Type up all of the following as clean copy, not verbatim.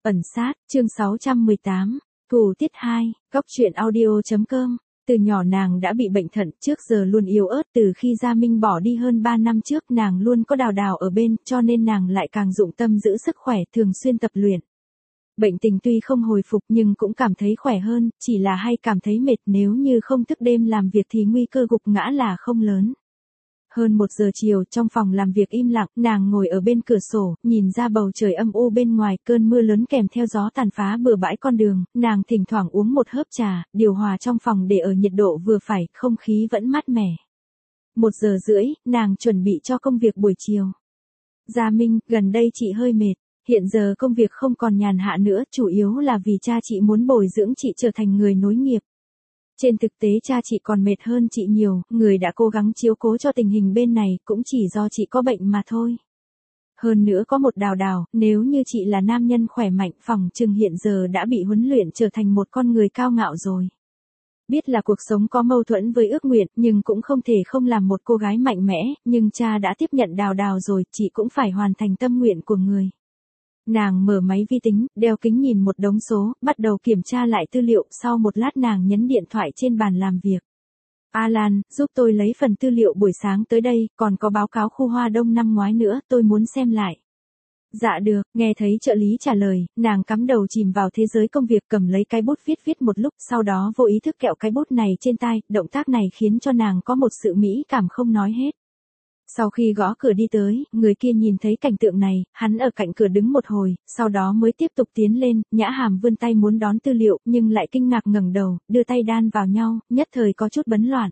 Ẩn sát, chương 618, Cù tiết 2, Góc truyện audio.com. Từ nhỏ nàng đã bị bệnh thận, trước giờ luôn yếu ớt, từ khi Gia Minh bỏ đi hơn 3 năm trước nàng luôn có Đào Đào ở bên, cho nên nàng lại càng dụng tâm giữ sức khỏe, thường xuyên tập luyện. Bệnh tình tuy không hồi phục nhưng cũng cảm thấy khỏe hơn, chỉ là hay cảm thấy mệt, nếu như không thức đêm làm việc thì nguy cơ gục ngã là không lớn. Hơn 1 giờ chiều, trong phòng làm việc im lặng, nàng ngồi ở bên cửa sổ, nhìn ra bầu trời âm u bên ngoài, cơn mưa lớn kèm theo gió tàn phá bừa bãi con đường, nàng thỉnh thoảng uống một hớp trà, điều hòa trong phòng để ở nhiệt độ vừa phải, không khí vẫn mát mẻ. 1 giờ rưỡi, nàng chuẩn bị cho công việc buổi chiều. Gia Minh, gần đây chị hơi mệt, hiện giờ công việc không còn nhàn hạ nữa, chủ yếu là vì cha chị muốn bồi dưỡng chị trở thành người nối nghiệp. Trên thực tế cha chị còn mệt hơn chị nhiều, người đã cố gắng chiếu cố cho tình hình bên này, cũng chỉ do chị có bệnh mà thôi. Hơn nữa có một Đào Đào, nếu như chị là nam nhân khỏe mạnh, phỏng chừng hiện giờ đã bị huấn luyện trở thành một con người cao ngạo rồi. Biết là cuộc sống có mâu thuẫn với ước nguyện, nhưng cũng không thể không làm một cô gái mạnh mẽ, nhưng cha đã tiếp nhận Đào Đào rồi, chị cũng phải hoàn thành tâm nguyện của người. Nàng mở máy vi tính, đeo kính nhìn một đống số, bắt đầu kiểm tra lại tư liệu, sau một lát nàng nhấn điện thoại trên bàn làm việc. Alan, giúp tôi lấy phần tư liệu buổi sáng tới đây, còn có báo cáo khu Hoa Đông năm ngoái nữa, tôi muốn xem lại. Dạ được, nghe thấy trợ lý trả lời, nàng cắm đầu chìm vào thế giới công việc, cầm lấy cái bút viết một lúc, sau đó vô ý thức kẹo cái bút này trên tai, động tác này khiến cho nàng có một sự mỹ cảm không nói hết. Sau khi gõ cửa đi tới, người kia nhìn thấy cảnh tượng này, hắn ở cạnh cửa đứng một hồi, sau đó mới tiếp tục tiến lên, Nhã Hàm vươn tay muốn đón tư liệu, nhưng lại kinh ngạc ngẩng đầu, đưa tay đan vào nhau, nhất thời có chút bấn loạn.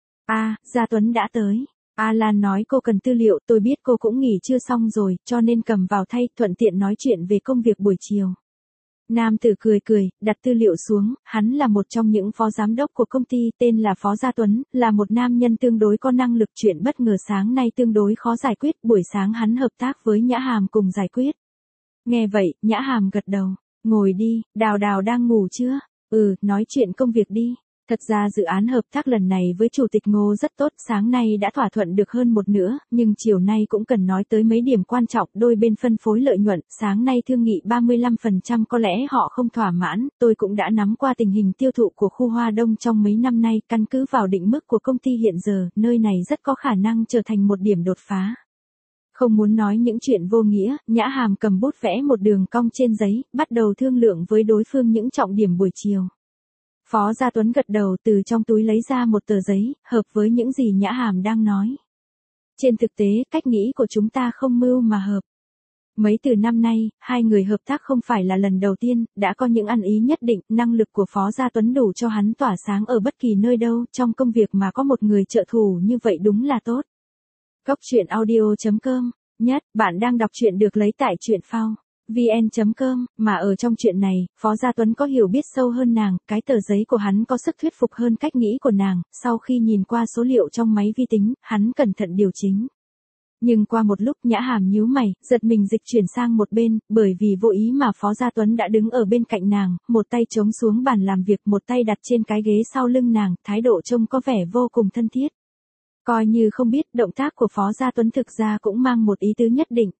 Gia Tuấn đã tới. Alan nói cô cần tư liệu, tôi biết cô cũng nghỉ trưa xong rồi, cho nên cầm vào thay, thuận tiện nói chuyện về công việc buổi chiều. Nam tử cười, đặt tư liệu xuống, hắn là một trong những phó giám đốc của công ty, tên là Phó Gia Tuấn, là một nam nhân tương đối có năng lực, chuyện bất ngờ sáng nay tương đối khó giải quyết, buổi sáng hắn hợp tác với Nhã Hàm cùng giải quyết. Nghe vậy, Nhã Hàm gật đầu, ngồi đi, Đào Đào đang ngủ chưa? Nói chuyện công việc đi. Thật ra dự án hợp tác lần này với Chủ tịch Ngô rất tốt, sáng nay đã thỏa thuận được hơn một nửa, nhưng chiều nay cũng cần nói tới mấy điểm quan trọng, đôi bên phân phối lợi nhuận, sáng nay thương nghị 35% có lẽ họ không thỏa mãn, tôi cũng đã nắm qua tình hình tiêu thụ của khu Hoa Đông trong mấy năm nay, căn cứ vào định mức của công ty hiện giờ, nơi này rất có khả năng trở thành một điểm đột phá. Không muốn nói những chuyện vô nghĩa, Nhã Hàm cầm bút vẽ một đường cong trên giấy, bắt đầu thương lượng với đối phương những trọng điểm buổi chiều. Phó Gia Tuấn gật đầu, từ trong túi lấy ra một tờ giấy, hợp với những gì Nhã Hàm đang nói. Trên thực tế, cách nghĩ của chúng ta không mưu mà hợp. Mấy từ năm nay, hai người hợp tác không phải là lần đầu tiên, đã có những ăn ý nhất định, năng lực của Phó Gia Tuấn đủ cho hắn tỏa sáng ở bất kỳ nơi đâu, trong công việc mà có một người trợ thủ như vậy đúng là tốt. Góc truyện audio.com, bạn đang đọc truyện được lấy tại truyện phao vn.com, mà ở trong chuyện này, Phó Gia Tuấn có hiểu biết sâu hơn nàng, cái tờ giấy của hắn có sức thuyết phục hơn cách nghĩ của nàng, sau khi nhìn qua số liệu trong máy vi tính, hắn cẩn thận điều chỉnh. Nhưng qua một lúc Nhã Hàm nhíu mày, giật mình dịch chuyển sang một bên, bởi vì vô ý mà Phó Gia Tuấn đã đứng ở bên cạnh nàng, một tay chống xuống bàn làm việc, một tay đặt trên cái ghế sau lưng nàng, thái độ trông có vẻ vô cùng thân thiết. Coi như không biết, động tác của Phó Gia Tuấn thực ra cũng mang một ý tứ nhất định.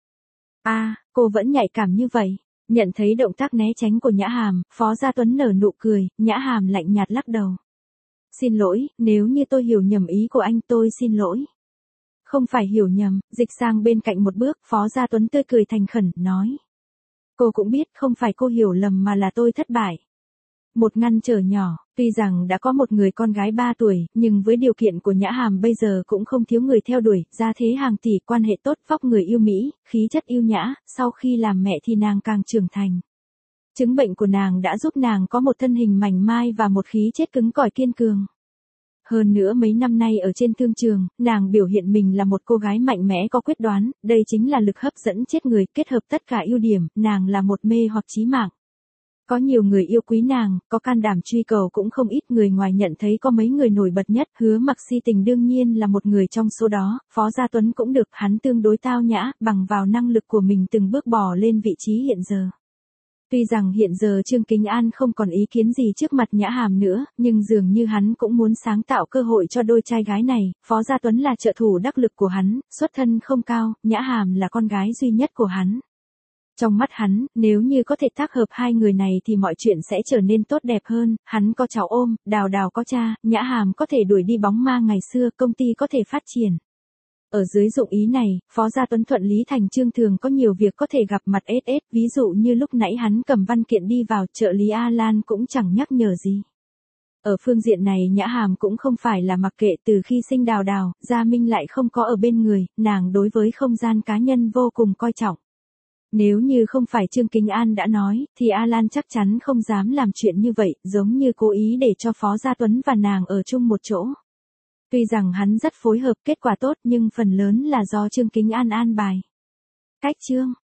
Cô vẫn nhạy cảm như vậy. Nhận thấy động tác né tránh của Nhã Hàm, Phó Gia Tuấn nở nụ cười, Nhã Hàm lạnh nhạt lắc đầu. Xin lỗi, nếu như tôi hiểu nhầm ý của anh, tôi xin lỗi. Không phải hiểu nhầm, dịch sang bên cạnh một bước, Phó Gia Tuấn tươi cười thành khẩn, nói. Cô cũng biết không phải cô hiểu lầm mà là tôi thất bại. Một ngăn trở nhỏ, tuy rằng đã có một người con gái 3 tuổi, nhưng với điều kiện của Nhã Hàm bây giờ cũng không thiếu người theo đuổi, gia thế hàng tỷ, quan hệ tốt, vóc người yêu mỹ, khí chất yêu nhã, sau khi làm mẹ thì nàng càng trưởng thành. Chứng bệnh của nàng đã giúp nàng có một thân hình mảnh mai và một khí chất cứng cỏi kiên cường. Hơn nữa mấy năm nay ở trên thương trường, nàng biểu hiện mình là một cô gái mạnh mẽ có quyết đoán, đây chính là lực hấp dẫn chết người, kết hợp tất cả ưu điểm, nàng là một mê hoặc chí mạng. Có nhiều người yêu quý nàng, có can đảm truy cầu cũng không ít, người ngoài nhận thấy có mấy người nổi bật nhất, Hứa Mặc Si Tình đương nhiên là một người trong số đó, Phó Gia Tuấn cũng được, hắn tương đối tao nhã, bằng vào năng lực của mình từng bước bò lên vị trí hiện giờ. Tuy rằng hiện giờ Trương Kính An không còn ý kiến gì trước mặt Nhã Hàm nữa, nhưng dường như hắn cũng muốn sáng tạo cơ hội cho đôi trai gái này, Phó Gia Tuấn là trợ thủ đắc lực của hắn, xuất thân không cao, Nhã Hàm là con gái duy nhất của hắn. Trong mắt hắn, nếu như có thể tác hợp hai người này thì mọi chuyện sẽ trở nên tốt đẹp hơn, hắn có cháu ôm, Đào Đào có cha, Nhã Hàm có thể đuổi đi bóng ma ngày xưa, công ty có thể phát triển. Ở dưới dụng ý này, Phó Gia Tuấn thuận lý thành chương thường có nhiều việc có thể gặp mặt SS, ví dụ như lúc nãy hắn cầm văn kiện đi vào, trợ lý A Lan cũng chẳng nhắc nhở gì. Ở phương diện này Nhã Hàm cũng không phải là mặc kệ, từ khi sinh Đào Đào, Gia Minh lại không có ở bên người, nàng đối với không gian cá nhân vô cùng coi trọng. Nếu như không phải Trương Kính An đã nói, thì A Lan chắc chắn không dám làm chuyện như vậy, giống như cố ý để cho Phó Gia Tuấn và nàng ở chung một chỗ. Tuy rằng hắn rất phối hợp, kết quả tốt, nhưng phần lớn là do Trương Kính An an bài. Cách chương